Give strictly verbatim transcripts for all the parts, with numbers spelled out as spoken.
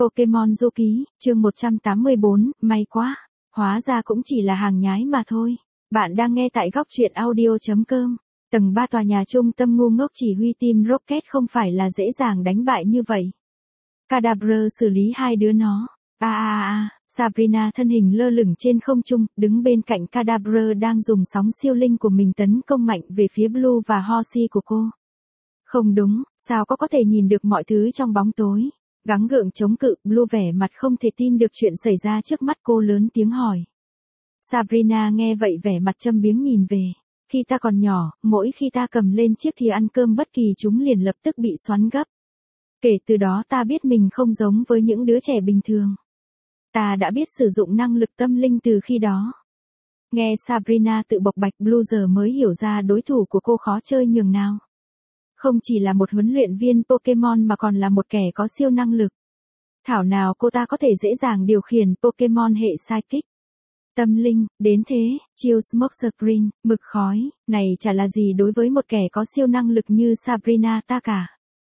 Pokemon Du Ký, chương một trăm tám mươi bốn, may quá. Hóa ra cũng chỉ là hàng nhái mà thôi. Bạn đang nghe tại góc truyện audio.com. Tầng ba tòa nhà trung tâm ngu ngốc chỉ huy team Rocket không phải là dễ dàng đánh bại như vậy. Kadabra xử lý hai đứa nó. A a a, Sabrina thân hình lơ lửng trên không trung, đứng bên cạnh Kadabra đang dùng sóng siêu linh của mình tấn công mạnh về phía Blue và Horsey của cô. Không đúng, sao có có thể nhìn được mọi thứ trong bóng tối. Gắng gượng chống cự, Blue vẻ mặt không thể tin được chuyện xảy ra trước mắt cô lớn tiếng hỏi. Sabrina nghe vậy vẻ mặt châm biếng nhìn về. Khi ta còn nhỏ, mỗi khi ta cầm lên chiếc thìa ăn cơm bất kỳ chúng liền lập tức bị xoắn gấp. Kể từ đó ta biết mình không giống với những đứa trẻ bình thường. Ta đã biết sử dụng năng lực tâm linh từ khi đó. Nghe Sabrina tự bộc bạch, Blue giờ mới hiểu ra đối thủ của cô khó chơi nhường nào. Không chỉ là một huấn luyện viên Pokemon mà còn là một kẻ có siêu năng lực. Thảo nào cô ta có thể dễ dàng điều khiển Pokemon hệ Psychic. Tâm linh, đến thế, chiêu Smoke Screen, mực khói, này chả là gì đối với một kẻ có siêu năng lực như Sabrina ta cả.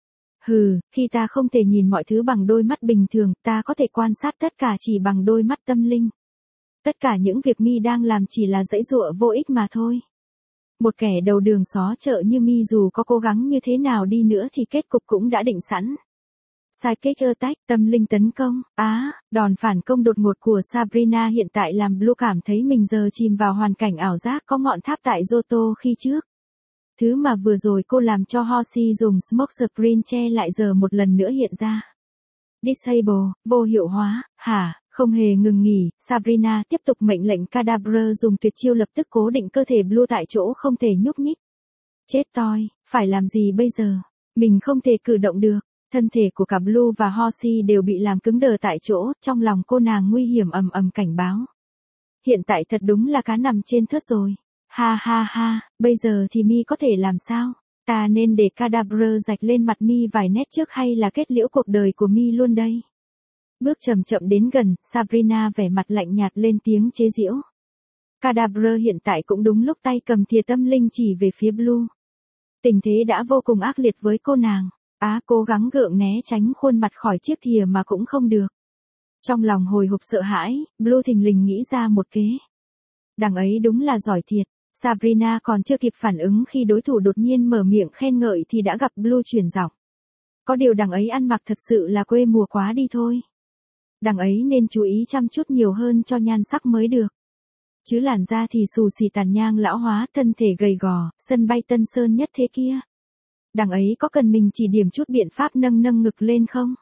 Hừ, khi ta không thể nhìn mọi thứ bằng đôi mắt bình thường, ta có thể quan sát tất cả chỉ bằng đôi mắt tâm linh. Tất cả những việc mi đang làm chỉ là giãy giụa vô ích mà thôi. Một kẻ đầu đường xó chợ như mi dù có cố gắng như thế nào đi nữa thì kết cục cũng đã định sẵn. Psychic Attack, tâm linh tấn công, á, à, đòn phản công đột ngột của Sabrina hiện tại làm Blue cảm thấy mình giờ chìm vào hoàn cảnh ảo giác có ngọn tháp tại Johto khi trước. Thứ mà vừa rồi cô làm cho Horsey dùng Smoke Screen che lại giờ một lần nữa hiện ra. Disable, vô hiệu hóa, hả, không hề ngừng nghỉ, Sabrina tiếp tục mệnh lệnh Kadabra dùng tuyệt chiêu lập tức cố định cơ thể Blue tại chỗ không thể nhúc nhích. Chết toi, phải làm gì bây giờ? Mình không thể cử động được. Thân thể của cả Blue và Horsey đều bị làm cứng đờ tại chỗ, trong lòng cô nàng nguy hiểm ầm ầm cảnh báo. Hiện tại thật đúng là cá nằm trên thớt rồi. Ha ha ha, bây giờ thì mi có thể làm sao? Ta nên để Kadabra rạch lên mặt mi vài nét trước hay là kết liễu cuộc đời của mi luôn đây? Bước chậm chậm đến gần, Sabrina vẻ mặt lạnh nhạt lên tiếng chế giễu. Kadabra hiện tại cũng đúng lúc tay cầm thìa tâm linh chỉ về phía Blue. Tình thế đã vô cùng ác liệt với cô nàng. Á, à, cố gắng gượng né tránh khuôn mặt khỏi chiếc thìa mà cũng không được. Trong lòng hồi hộp sợ hãi, Blue thình lình nghĩ ra một kế. Đằng ấy đúng là giỏi thiệt. Sabrina còn chưa kịp phản ứng khi đối thủ đột nhiên mở miệng khen ngợi thì đã gặp Blue chuyển giọng. Có điều đằng ấy ăn mặc thật sự là quê mùa quá đi thôi. Đằng ấy nên chú ý chăm chút nhiều hơn cho nhan sắc mới được. Chứ làn da thì xù xì tàn nhang lão hóa, thân thể gầy gò, sân bay Tân Sơn nhất thế kia. Đằng ấy có cần mình chỉ điểm chút biện pháp nâng nâng ngực lên không?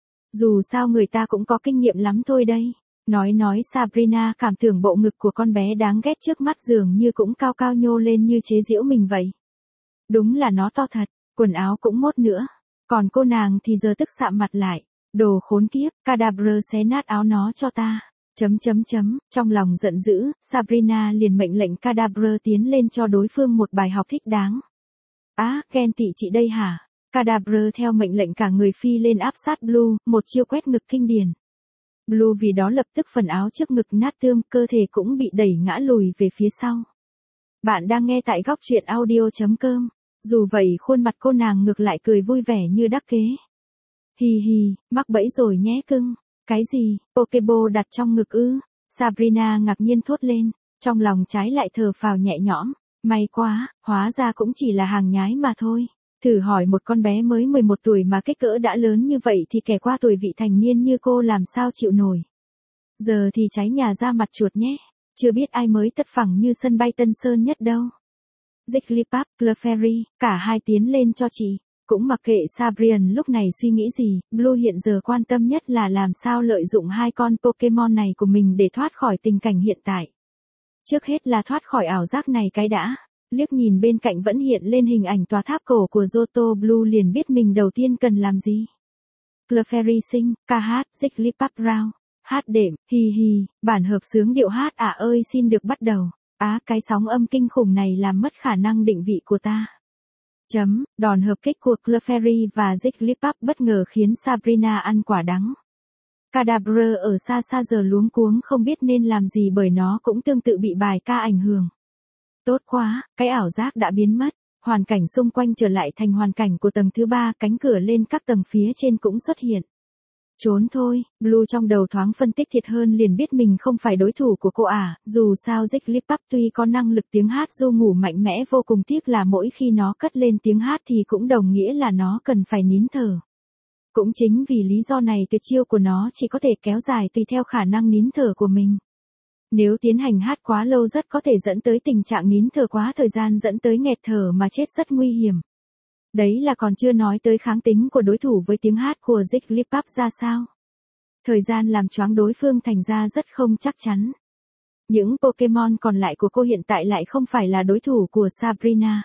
Dù sao người ta cũng có kinh nghiệm lắm thôi đây. Nói nói Sabrina cảm tưởng bộ ngực của con bé đáng ghét trước mắt dường như cũng cao cao nhô lên như chế giễu mình vậy. Đúng là nó to thật, quần áo cũng mốt nữa. Còn cô nàng thì giờ tức sạm mặt lại. Đồ khốn kiếp, Kadabra xé nát áo nó cho ta. Chấm chấm chấm, trong lòng giận dữ, Sabrina liền mệnh lệnh Kadabra tiến lên cho đối phương một bài học thích đáng. Á, à, ghen tị chị đây hả? Kadabra theo mệnh lệnh cả người phi lên áp sát Blue, một chiêu quét ngực kinh điển. Blue vì đó lập tức phần áo trước ngực nát tương, cơ thể cũng bị đẩy ngã lùi về phía sau. Bạn đang nghe tại góc truyện audio.com. Dù vậy khuôn mặt cô nàng ngược lại cười vui vẻ như đắc kế. Hi hi, mắc bẫy rồi nhé cưng. Cái gì, Pokeball đặt trong ngực ư? Sabrina ngạc nhiên thốt lên, trong lòng trái lại thở phào nhẹ nhõm. May quá, hóa ra cũng chỉ là hàng nhái mà thôi. Thử hỏi một con bé mới mười một tuổi mà kích cỡ đã lớn như vậy thì kẻ qua tuổi vị thành niên như cô làm sao chịu nổi. Giờ thì cháy nhà ra mặt chuột nhé. Chưa biết ai mới tất phẳng như sân bay Tân Sơn nhất đâu. Jigglypuff, Clefairy, cả hai tiến lên cho chị. Cũng mặc kệ Sabrian lúc này suy nghĩ gì, Blue hiện giờ quan tâm nhất là làm sao lợi dụng hai con Pokemon này của mình để thoát khỏi tình cảnh hiện tại. Trước hết là thoát khỏi ảo giác này cái đã. Liếc nhìn bên cạnh vẫn hiện lên hình ảnh tòa tháp cổ của Johto, Blue liền biết mình đầu tiên cần làm gì. Clefairy sinh, ca hát, Jigglypuff round. Hát đệm, hi hi, bản hợp xướng điệu hát à ơi xin được bắt đầu. Á, à, cái sóng âm kinh khủng này làm mất khả năng định vị của ta. Chấm, đòn hợp kích của Clefairy và Jigglypuff bất ngờ khiến Sabrina ăn quả đắng. Kadabra ở xa xa giờ luống cuống không biết nên làm gì bởi nó cũng tương tự bị bài ca ảnh hưởng. Tốt quá, cái ảo giác đã biến mất, hoàn cảnh xung quanh trở lại thành hoàn cảnh của tầng thứ ba, cánh cửa lên các tầng phía trên cũng xuất hiện. Trốn thôi, Blue trong đầu thoáng phân tích thiệt hơn liền biết mình không phải đối thủ của cô à, dù sao Jigglypuff tuy có năng lực tiếng hát ru ngủ mạnh mẽ vô cùng tiếc là mỗi khi nó cất lên tiếng hát thì cũng đồng nghĩa là nó cần phải nín thở. Cũng chính vì lý do này tuyệt chiêu của nó chỉ có thể kéo dài tùy theo khả năng nín thở của mình. Nếu tiến hành hát quá lâu rất có thể dẫn tới tình trạng nín thở quá thời gian dẫn tới nghẹt thở mà chết rất nguy hiểm. Đấy là còn chưa nói tới kháng tính của đối thủ với tiếng hát của Jigglypuff ra sao. Thời gian làm choáng đối phương thành ra rất không chắc chắn. Những Pokemon còn lại của cô hiện tại lại không phải là đối thủ của Sabrina.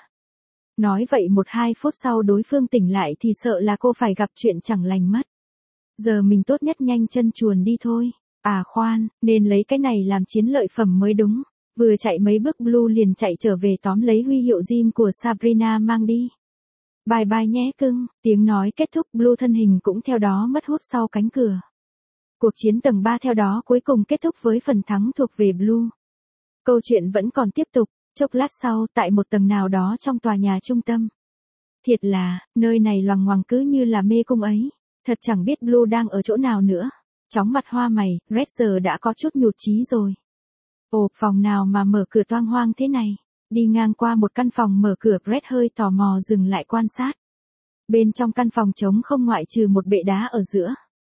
Nói vậy một hai phút sau đối phương tỉnh lại thì sợ là cô phải gặp chuyện chẳng lành mất. Giờ mình tốt nhất nhanh chân chuồn đi thôi. À khoan, nên lấy cái này làm chiến lợi phẩm mới đúng. Vừa chạy mấy bước Blue liền chạy trở về tóm lấy huy hiệu gym của Sabrina mang đi. Bye bye nhé cưng, tiếng nói kết thúc Blue thân hình cũng theo đó mất hút sau cánh cửa. Cuộc chiến tầng ba theo đó cuối cùng kết thúc với phần thắng thuộc về Blue. Câu chuyện vẫn còn tiếp tục, chốc lát sau tại một tầng nào đó trong tòa nhà trung tâm. Thiệt là, nơi này loằng ngoằng cứ như là mê cung ấy, thật chẳng biết Blue đang ở chỗ nào nữa. Chóng mặt hoa mày, Red giờ đã có chút nhụt chí rồi. Ồ, phòng nào mà mở cửa toang hoang thế này. Đi ngang qua một căn phòng mở cửa Red hơi tò mò dừng lại quan sát. Bên trong căn phòng trống không ngoại trừ một bệ đá ở giữa.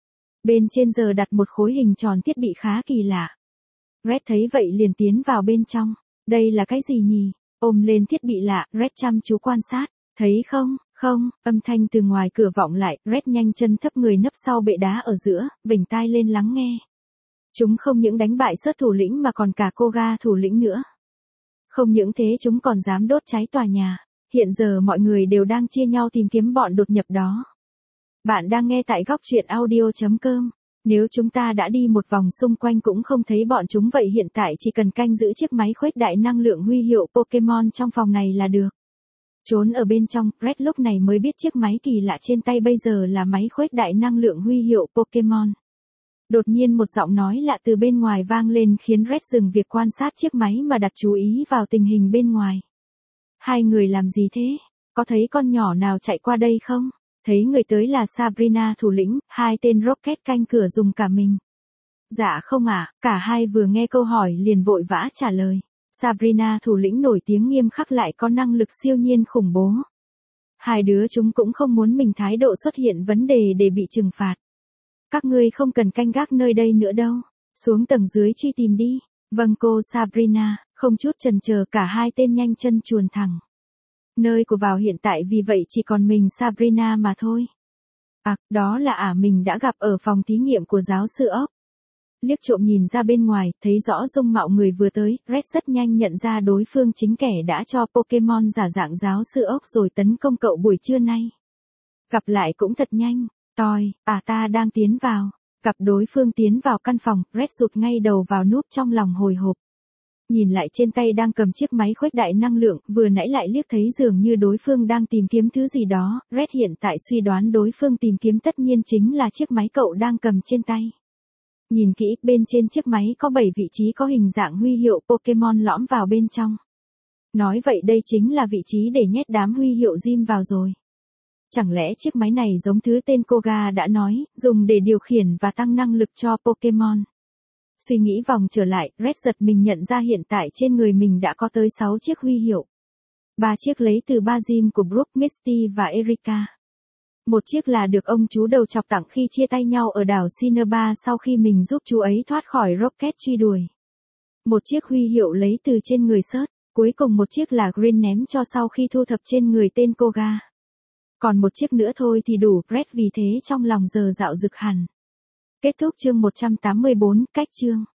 Bên trên giờ đặt một khối hình tròn thiết bị khá kỳ lạ. Red thấy vậy liền tiến vào bên trong. Đây là cái gì nhỉ? Ôm lên thiết bị lạ, Red chăm chú quan sát. Thấy không, không, âm thanh từ ngoài cửa vọng lại, Red nhanh chân thấp người nấp sau bệ đá ở giữa, vểnh tai lên lắng nghe. Chúng không những đánh bại sớt thủ lĩnh mà còn cả Koga thủ lĩnh nữa. Không những thế chúng còn dám đốt cháy tòa nhà. Hiện giờ mọi người đều đang chia nhau tìm kiếm bọn đột nhập đó. Bạn đang nghe tại góc truyện audio chấm com. Nếu chúng ta đã đi một vòng xung quanh cũng không thấy bọn chúng vậy hiện tại chỉ cần canh giữ chiếc máy khuếch đại năng lượng huy hiệu Pokemon trong phòng này là được. Trốn ở bên trong, Red lúc này mới biết chiếc máy kỳ lạ trên tay bây giờ là máy khuếch đại năng lượng huy hiệu Pokemon. Đột nhiên một giọng nói lạ từ bên ngoài vang lên khiến Red dừng việc quan sát chiếc máy mà đặt chú ý vào tình hình bên ngoài. Hai người làm gì thế? Có thấy con nhỏ nào chạy qua đây không? Thấy người tới là Sabrina thủ lĩnh, hai tên Rocket canh cửa dùng cả mình. Dạ không ạ, à, cả hai vừa nghe câu hỏi liền vội vã trả lời. Sabrina thủ lĩnh nổi tiếng nghiêm khắc lại có năng lực siêu nhiên khủng bố. Hai đứa chúng cũng không muốn mình thái độ xuất hiện vấn đề để bị trừng phạt. Các ngươi không cần canh gác nơi đây nữa đâu. Xuống tầng dưới truy tìm đi. Vâng cô Sabrina, không chút chần chờ cả hai tên nhanh chân chuồn thẳng. Nơi của vào hiện tại vì vậy chỉ còn mình Sabrina mà thôi. À, đó là ả mình đã gặp ở phòng thí nghiệm của giáo sư ốc. Liếc trộm nhìn ra bên ngoài, thấy rõ dung mạo người vừa tới, Red rất nhanh nhận ra đối phương chính kẻ đã cho Pokemon giả dạng giáo sư ốc rồi tấn công cậu buổi trưa nay. Gặp lại cũng thật nhanh. Toi, à ta đang tiến vào. Gặp đối phương tiến vào căn phòng, Red rụt ngay đầu vào núp trong lòng hồi hộp. Nhìn lại trên tay đang cầm chiếc máy khuếch đại năng lượng, vừa nãy lại liếc thấy dường như đối phương đang tìm kiếm thứ gì đó, Red hiện tại suy đoán đối phương tìm kiếm tất nhiên chính là chiếc máy cậu đang cầm trên tay. Nhìn kỹ, bên trên chiếc máy có bảy vị trí có hình dạng huy hiệu Pokemon lõm vào bên trong. Nói vậy đây chính là vị trí để nhét đám huy hiệu gym vào rồi. Chẳng lẽ chiếc máy này giống thứ tên Koga đã nói, dùng để điều khiển và tăng năng lực cho Pokemon. Suy nghĩ vòng trở lại, Red giật mình nhận ra hiện tại trên người mình đã có tới sáu chiếc huy hiệu. ba chiếc lấy từ ba gym của Brooke, Misty và Erika. Một chiếc là được ông chú đầu chọc tặng khi chia tay nhau ở đảo Cinnabar sau khi mình giúp chú ấy thoát khỏi Rocket truy đuổi. Một chiếc huy hiệu lấy từ trên người Search, cuối cùng một chiếc là Green ném cho sau khi thu thập trên người tên Koga. Còn một chiếc nữa thôi thì đủ, Red vì thế trong lòng giờ dạo rực hẳn. Kết thúc chương một trăm tám mươi bốn, cách chương.